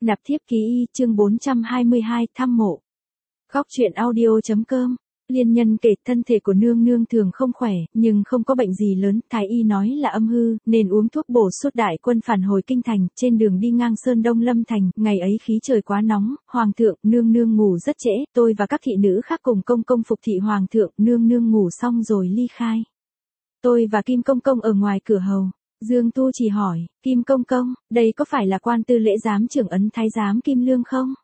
Nạp thiếp ký y, chương 422, thăm mộ. Góc truyện audio.com. Liên nhân kể thân thể của nương nương thường không khỏe, nhưng không có bệnh gì lớn, thái y nói là âm hư, nên uống thuốc bổ sốt. Đại quân phản hồi kinh thành, trên đường đi ngang Sơn Đông Lâm Thành, ngày ấy khí trời quá nóng, hoàng thượng, nương nương ngủ rất trễ, tôi và các thị nữ khác cùng công công phục thị hoàng thượng, nương nương ngủ xong rồi ly khai. Tôi và Kim Công Công ở ngoài cửa hầu. Dương Tu chỉ hỏi, Kim Công Công, đây có phải là quan tư lễ giám trưởng ấn thái giám Kim Lương không?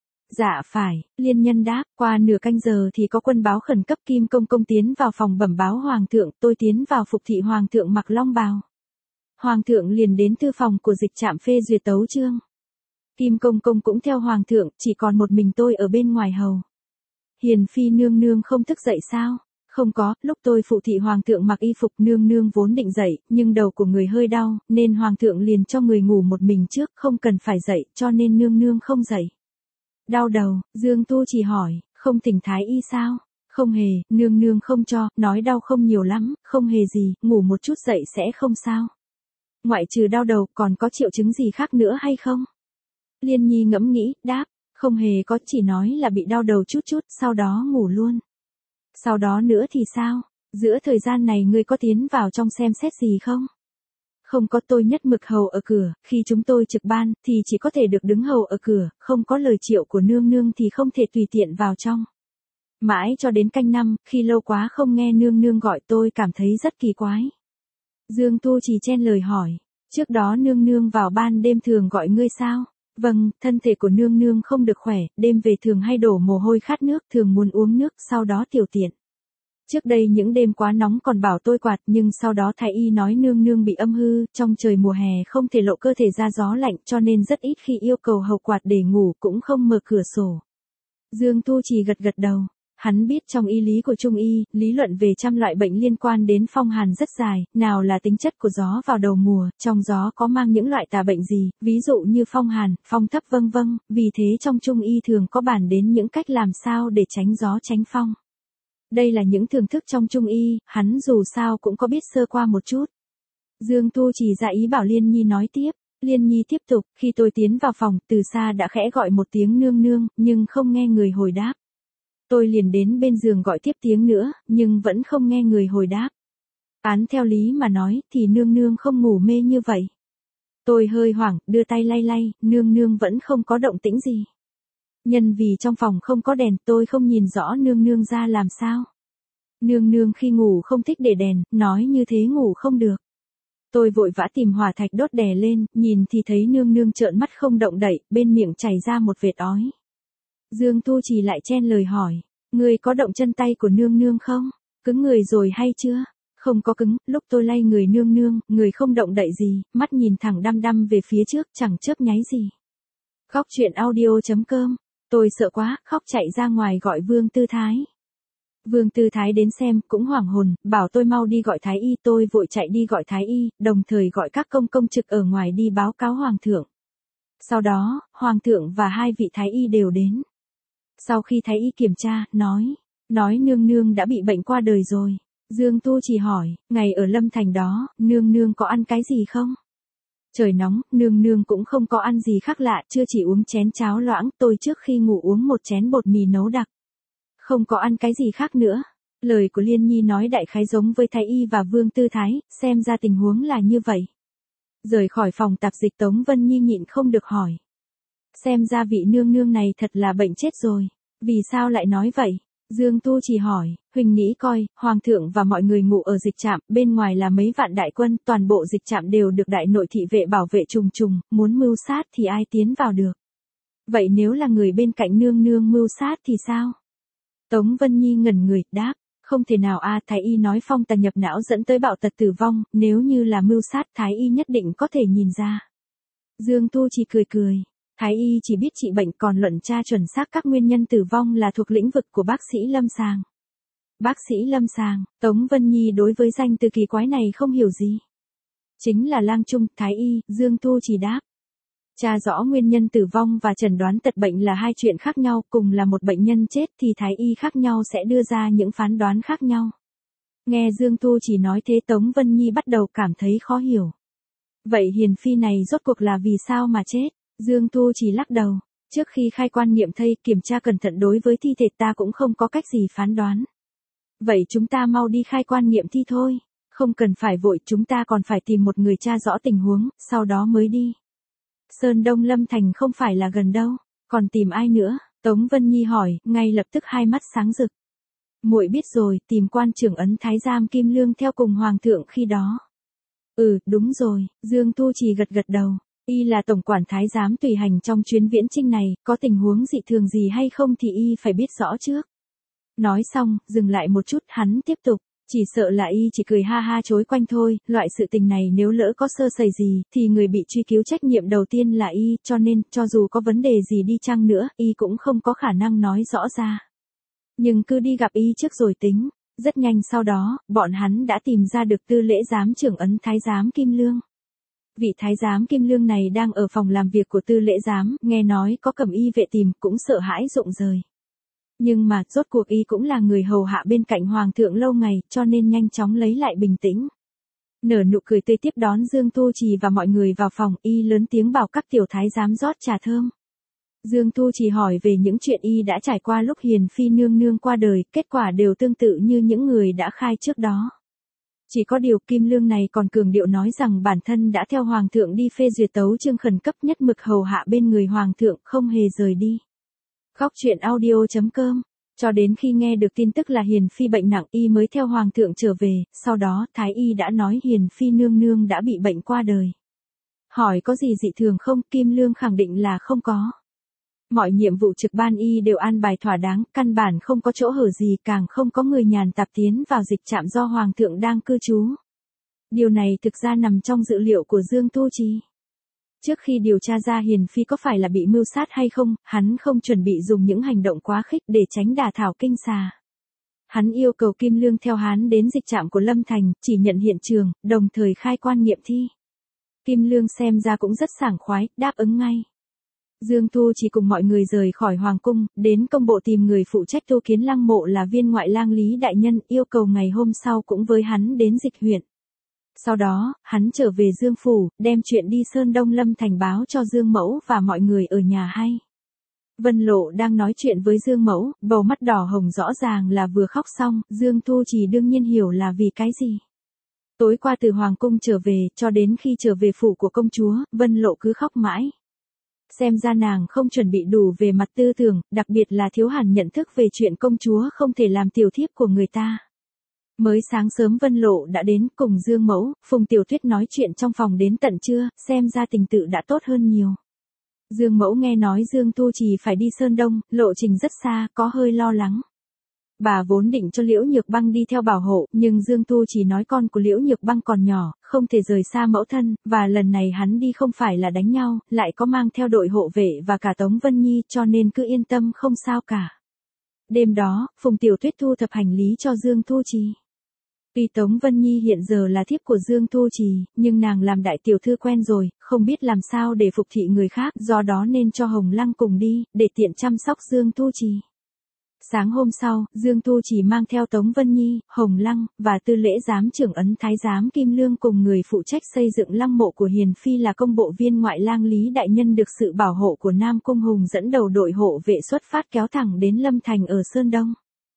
Dạ phải, liên nhân đáp, qua nửa canh giờ thì có quân báo khẩn cấp. Kim Công Công tiến vào phòng bẩm báo hoàng thượng, tôi tiến vào phục thị hoàng thượng mặc long bào. Hoàng thượng liền đến thư phòng của dịch trạm phê duyệt tấu chương. Kim Công Công cũng theo hoàng thượng, chỉ còn một mình tôi ở bên ngoài hầu. Hiền phi nương nương không thức dậy sao? Không có, lúc tôi phụ thị hoàng thượng mặc y phục, nương nương vốn định dậy, nhưng đầu của người hơi đau, nên hoàng thượng liền cho người ngủ một mình trước, không cần phải dậy, cho nên nương nương không dậy. Đau đầu, Dương Tu chỉ hỏi, không thỉnh thái y sao? Không hề, nương nương không cho, nói đau không nhiều lắm, không hề gì, ngủ một chút dậy sẽ không sao. Ngoại trừ đau đầu, còn có triệu chứng gì khác nữa hay không? Liên Nhi ngẫm nghĩ, đáp, không hề có, chỉ nói là bị đau đầu chút chút, sau đó ngủ luôn. Sau đó nữa thì sao? Giữa thời gian này ngươi có tiến vào trong xem xét gì không? Không có, tôi nhất mực hầu ở cửa, khi chúng tôi trực ban, thì chỉ có thể được đứng hầu ở cửa, không có lời triệu của nương nương thì không thể tùy tiện vào trong. Mãi cho đến canh năm, khi lâu quá không nghe nương nương gọi tôi cảm thấy rất kỳ quái. Dương Tu chỉ chen lời hỏi, trước đó nương nương vào ban đêm thường gọi ngươi sao? Vâng, thân thể của nương nương không được khỏe, đêm về thường hay đổ mồ hôi khát nước, thường muốn uống nước, sau đó tiểu tiện. Trước đây những đêm quá nóng còn bảo tôi quạt, nhưng sau đó thái y nói nương nương bị âm hư, trong trời mùa hè không thể lộ cơ thể ra gió lạnh, cho nên rất ít khi yêu cầu hầu quạt để ngủ, cũng không mở cửa sổ. Dương Tu chỉ gật gật đầu. Hắn biết trong y lý của Trung y, lý luận về trăm loại bệnh liên quan đến phong hàn rất dài, nào là tính chất của gió vào đầu mùa, trong gió có mang những loại tà bệnh gì, ví dụ như phong hàn, phong thấp vân vân, vì thế trong Trung y thường có bàn đến những cách làm sao để tránh gió tránh phong. Đây là những thưởng thức trong Trung y, hắn dù sao cũng có biết sơ qua một chút. Dương Tu chỉ ra ý bảo Liên Nhi nói tiếp. Liên Nhi tiếp tục, khi tôi tiến vào phòng, từ xa đã khẽ gọi một tiếng nương nương, nhưng không nghe người hồi đáp. Tôi liền đến bên giường gọi tiếp tiếng nữa, nhưng vẫn không nghe người hồi đáp. Án theo lý mà nói, thì nương nương không ngủ mê như vậy. Tôi hơi hoảng, đưa tay lay lay, nương nương vẫn không có động tĩnh gì. Nhân vì trong phòng không có đèn, tôi không nhìn rõ nương nương ra làm sao. Nương nương khi ngủ không thích để đèn, nói như thế ngủ không được. Tôi vội vã tìm hỏa thạch đốt đè lên, nhìn thì thấy nương nương trợn mắt không động đậy, bên miệng chảy ra một vệt ói. Dương Tu chỉ lại chen lời hỏi, ngươi có động chân tay của nương nương không? Cứng người rồi hay chưa? Không có cứng, lúc tôi lay người nương nương, người không động đậy gì, mắt nhìn thẳng đăm đăm về phía trước, chẳng chớp nháy gì. Góc truyện audio.com. Tôi sợ quá, khóc chạy ra ngoài gọi Vương Tư Thái. Vương Tư Thái đến xem, cũng hoảng hồn, bảo tôi mau đi gọi thái y, tôi vội chạy đi gọi thái y, đồng thời gọi các công trực ở ngoài đi báo cáo hoàng thượng. Sau đó, hoàng thượng và hai vị thái y đều đến. Sau khi thái y kiểm tra, nói nương nương đã bị bệnh qua đời rồi. Dương Tu chỉ hỏi, ngày ở Lâm Thành đó, nương nương có ăn cái gì không? Trời nóng, nương nương cũng không có ăn gì khác lạ, chưa chỉ uống chén cháo loãng, tôi trước khi ngủ uống một chén bột mì nấu đặc. Không có ăn cái gì khác nữa. Lời của Liên Nhi nói đại khái giống với thái y và Vương Tư Thái, xem ra tình huống là như vậy. Rời khỏi phòng tạp dịch Tống Vân Nhi nhịn không được hỏi. Xem ra vị nương nương này thật là bệnh chết rồi. Vì sao lại nói vậy? Dương Tu chỉ hỏi, huỳnh nghĩ coi, hoàng thượng và mọi người ngủ ở dịch trạm, bên ngoài là mấy vạn đại quân, toàn bộ dịch trạm đều được đại nội thị vệ bảo vệ trùng trùng, muốn mưu sát thì ai tiến vào được. Vậy nếu là người bên cạnh nương nương mưu sát thì sao? Tống Vân Nhi ngẩn người, đáp, không thể nào thái y nói phong tà nhập não dẫn tới bạo tật tử vong, nếu như là mưu sát thái y nhất định có thể nhìn ra. Dương Tu chỉ cười. Thái y chỉ biết trị bệnh, còn luận tra chuẩn xác các nguyên nhân tử vong là thuộc lĩnh vực của bác sĩ lâm sàng. Bác sĩ lâm sàng, Tống Vân Nhi đối với danh từ kỳ quái này không hiểu gì. Chính là lang trung, thái y, Dương Tu chỉ đáp. Tra rõ nguyên nhân tử vong và chẩn đoán tật bệnh là hai chuyện khác nhau, cùng là một bệnh nhân chết thì thái y khác nhau sẽ đưa ra những phán đoán khác nhau. Nghe Dương Tu chỉ nói thế Tống Vân Nhi bắt đầu cảm thấy khó hiểu. Vậy hiền phi này rốt cuộc là vì sao mà chết? Dương Thu chỉ lắc đầu. Trước khi khai quan nghiệm thây kiểm tra cẩn thận đối với thi thể ta cũng không có cách gì phán đoán. Vậy chúng ta mau đi khai quan nghiệm thi thôi. Không cần phải vội, chúng ta còn phải tìm một người tra rõ tình huống, sau đó mới đi. Sơn Đông Lâm Thành không phải là gần đâu, còn tìm ai nữa? Tống Vân Nhi hỏi, ngay lập tức hai mắt sáng rực. Muội biết rồi, tìm quan trưởng ấn thái giám Kim Lương theo cùng hoàng thượng khi đó. Ừ, đúng rồi, Dương Thu Trì gật gật đầu. Y là tổng quản thái giám tùy hành trong chuyến viễn chinh này, có tình huống dị thường gì hay không thì y phải biết rõ trước. Nói xong, dừng lại một chút, hắn tiếp tục. Chỉ sợ là y chỉ cười ha ha chối quanh thôi, loại sự tình này nếu lỡ có sơ sẩy gì, thì người bị truy cứu trách nhiệm đầu tiên là y, cho nên, cho dù có vấn đề gì đi chăng nữa, y cũng không có khả năng nói rõ ra. Nhưng cứ đi gặp y trước rồi tính. Rất nhanh sau đó, bọn hắn đã tìm ra được tư lễ giám trưởng ấn thái giám Kim Lương. Vị thái giám Kim Lương này đang ở phòng làm việc của tư lễ giám, nghe nói có cầm y vệ tìm, cũng sợ hãi rụng rời. Nhưng mà, rốt cuộc y cũng là người hầu hạ bên cạnh hoàng thượng lâu ngày, cho nên nhanh chóng lấy lại bình tĩnh. Nở nụ cười tươi tiếp đón Dương Thu Trì và mọi người vào phòng, y lớn tiếng bảo các tiểu thái giám rót trà thơm. Dương Thu Trì hỏi về những chuyện y đã trải qua lúc Hiền Phi nương nương qua đời, kết quả đều tương tự như những người đã khai trước đó. Chỉ có điều Kim Lương này còn cường điệu nói rằng bản thân đã theo hoàng thượng đi phê duyệt tấu chương khẩn cấp nhất mực hầu hạ bên người hoàng thượng, không hề rời đi. Góc truyện audio.com. Cho đến khi nghe được tin tức là Hiền Phi bệnh nặng, y mới theo hoàng thượng trở về, sau đó Thái y đã nói Hiền Phi nương nương đã bị bệnh qua đời. Hỏi có gì dị thường không, Kim Lương khẳng định là không có. Mọi nhiệm vụ trực ban y đều an bài thỏa đáng, căn bản không có chỗ hở gì, càng không có người nhàn tạp tiến vào dịch trạm do hoàng thượng đang cư trú. Điều này thực ra nằm trong dự liệu của Dương Thu Trì. Trước khi điều tra ra Hiền Phi có phải là bị mưu sát hay không, hắn không chuẩn bị dùng những hành động quá khích để tránh đả thảo kinh xà. Hắn yêu cầu Kim Lương theo hắn đến dịch trạm của Lâm Thành, chỉ nhận hiện trường, đồng thời khai quan nghiệm thi. Kim Lương xem ra cũng rất sảng khoái, đáp ứng ngay. Dương Thu chỉ cùng mọi người rời khỏi hoàng cung, đến công bộ tìm người phụ trách tu kiến lăng mộ là viên ngoại lang Lý Đại Nhân, yêu cầu ngày hôm sau cũng với hắn đến dịch huyện. Sau đó, hắn trở về Dương Phủ, đem chuyện đi Sơn Đông Lâm Thành báo cho Dương Mẫu và mọi người ở nhà hay. Vân Lộ đang nói chuyện với Dương Mẫu, bầu mắt đỏ hồng rõ ràng là vừa khóc xong, Dương Thu Trì đương nhiên hiểu là vì cái gì. Tối qua từ hoàng cung trở về, cho đến khi trở về phủ của công chúa, Vân Lộ cứ khóc mãi. Xem ra nàng không chuẩn bị đủ về mặt tư tưởng, đặc biệt là thiếu hẳn nhận thức về chuyện công chúa không thể làm tiểu thiếp của người ta. Mới sáng sớm Vân Lộ đã đến cùng Dương Mẫu, Phùng Tiểu Thuyết nói chuyện trong phòng đến tận trưa, xem ra tình tự đã tốt hơn nhiều. Dương Mẫu nghe nói Dương Thu Trì phải đi Sơn Đông, lộ trình rất xa, có hơi lo lắng. Bà vốn định cho Liễu Nhược Băng đi theo bảo hộ, nhưng Dương Thu Trì nói con của Liễu Nhược Băng còn nhỏ, không thể rời xa mẫu thân, và lần này hắn đi không phải là đánh nhau, lại có mang theo đội hộ vệ và cả Tống Vân Nhi, cho nên cứ yên tâm không sao cả. Đêm đó, Phùng Tiểu Thuyết thu thập hành lý cho Dương Thu Trì. Tuy Tống Vân Nhi hiện giờ là thiếp của Dương Thu Trì, nhưng nàng làm đại tiểu thư quen rồi, không biết làm sao để phục thị người khác, do đó nên cho Hồng Lăng cùng đi, để tiện chăm sóc Dương Thu Trì. Sáng hôm sau, Dương Thu Trì mang theo Tống Vân Nhi, Hồng Lăng, và tư lễ giám trưởng ấn thái giám Kim Lương cùng người phụ trách xây dựng lăng mộ của Hiền Phi là công bộ viên ngoại lang Lý Đại Nhân được sự bảo hộ của Nam Cung Hùng dẫn đầu đội hộ vệ xuất phát kéo thẳng đến Lâm Thành ở Sơn Đông.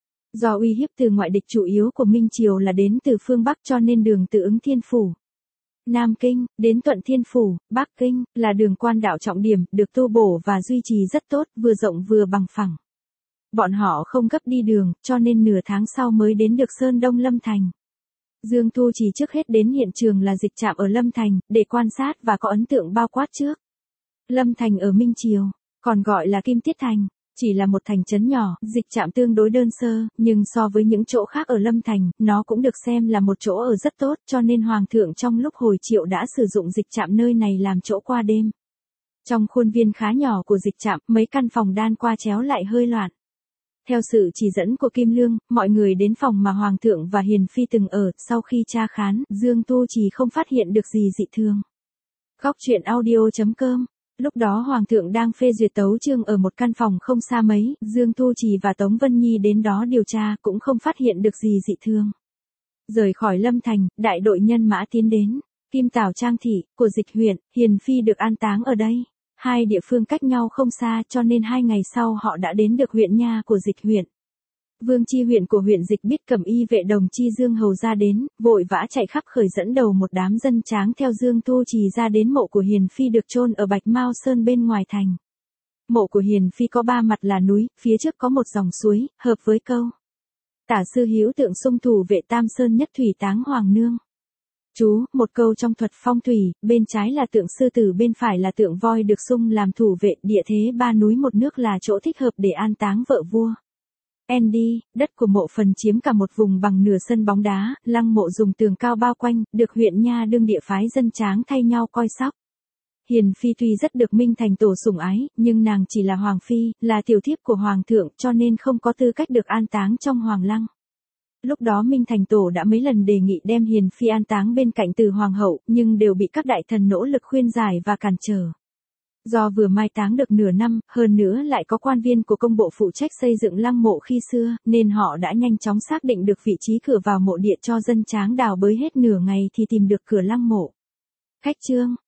Do uy hiếp từ ngoại địch chủ yếu của Minh Triều là đến từ phương Bắc cho nên đường từ Ứng Thiên Phủ, Nam Kinh, đến Thuận Thiên Phủ, Bắc Kinh, là đường quan đạo trọng điểm, được tu bổ và duy trì rất tốt, vừa rộng vừa bằng phẳng. Bọn họ không gấp đi đường, cho nên nửa tháng sau mới đến được Sơn Đông Lâm Thành. Dương Thu Trì trước hết đến hiện trường là dịch trạm ở Lâm Thành, để quan sát và có ấn tượng bao quát trước. Lâm Thành ở Minh Triều, còn gọi là Kim Tiết Thành, chỉ là một thành trấn nhỏ, dịch trạm tương đối đơn sơ, nhưng so với những chỗ khác ở Lâm Thành, nó cũng được xem là một chỗ ở rất tốt, cho nên Hoàng thượng trong lúc hồi triệu đã sử dụng dịch trạm nơi này làm chỗ qua đêm. Trong khuôn viên khá nhỏ của dịch trạm, mấy căn phòng đan qua chéo lại hơi loạn. Theo sự chỉ dẫn của Kim Lương, mọi người đến phòng mà Hoàng thượng và Hiền Phi từng ở, sau khi tra khán, Dương Thu Trì không phát hiện được gì dị thường. Góc truyện audio.com. Lúc đó Hoàng thượng đang phê duyệt tấu chương ở một căn phòng không xa mấy, Dương Thu Trì và Tống Vân Nhi đến đó điều tra cũng không phát hiện được gì dị thường. Rời khỏi Lâm Thành, đại đội nhân mã tiến đến Kim Tảo Trang Thị, của dịch huyện, Hiền Phi được an táng ở đây. Hai địa phương cách nhau không xa cho nên 2 ngày sau họ đã đến được huyện Nha của Dịch huyện. Vương Chi huyện của huyện Dịch biết Cẩm Y vệ đồng Chi Dương Hầu ra đến, vội vã chạy khắp khởi dẫn đầu một đám dân tráng theo Dương Tu Trì ra đến mộ của Hiền Phi được chôn ở Bạch Mao Sơn bên ngoài thành. Mộ của Hiền Phi có 3 mặt là núi, phía trước có một dòng suối, hợp với câu Tả sư hữu tượng xung thủ vệ Tam Sơn nhất thủy táng hoàng nương. Chú, một câu trong thuật phong thủy, bên trái là tượng sư tử, bên phải là tượng voi được xung làm thủ vệ, địa thế 3 núi một nước là chỗ thích hợp để an táng vợ vua. Andy, đất của mộ phần chiếm cả một vùng bằng nửa sân bóng đá, lăng mộ dùng tường cao bao quanh, được huyện Nha đương địa phái dân tráng thay nhau coi sóc. Hiền Phi tuy rất được Minh Thành Tổ sủng ái, nhưng nàng chỉ là hoàng phi, là tiểu thiếp của hoàng thượng, cho nên không có tư cách được an táng trong hoàng lăng. Lúc đó Minh Thành Tổ đã mấy lần đề nghị đem Hiền Phi an táng bên cạnh Từ hoàng hậu, nhưng đều bị các đại thần nỗ lực khuyên giải và cản trở. Do vừa mai táng được nửa năm, hơn nữa lại có quan viên của công bộ phụ trách xây dựng lăng mộ khi xưa, nên họ đã nhanh chóng xác định được vị trí cửa vào mộ địa cho dân tráng đào bới hết nửa ngày thì tìm được cửa lăng mộ. Khách chương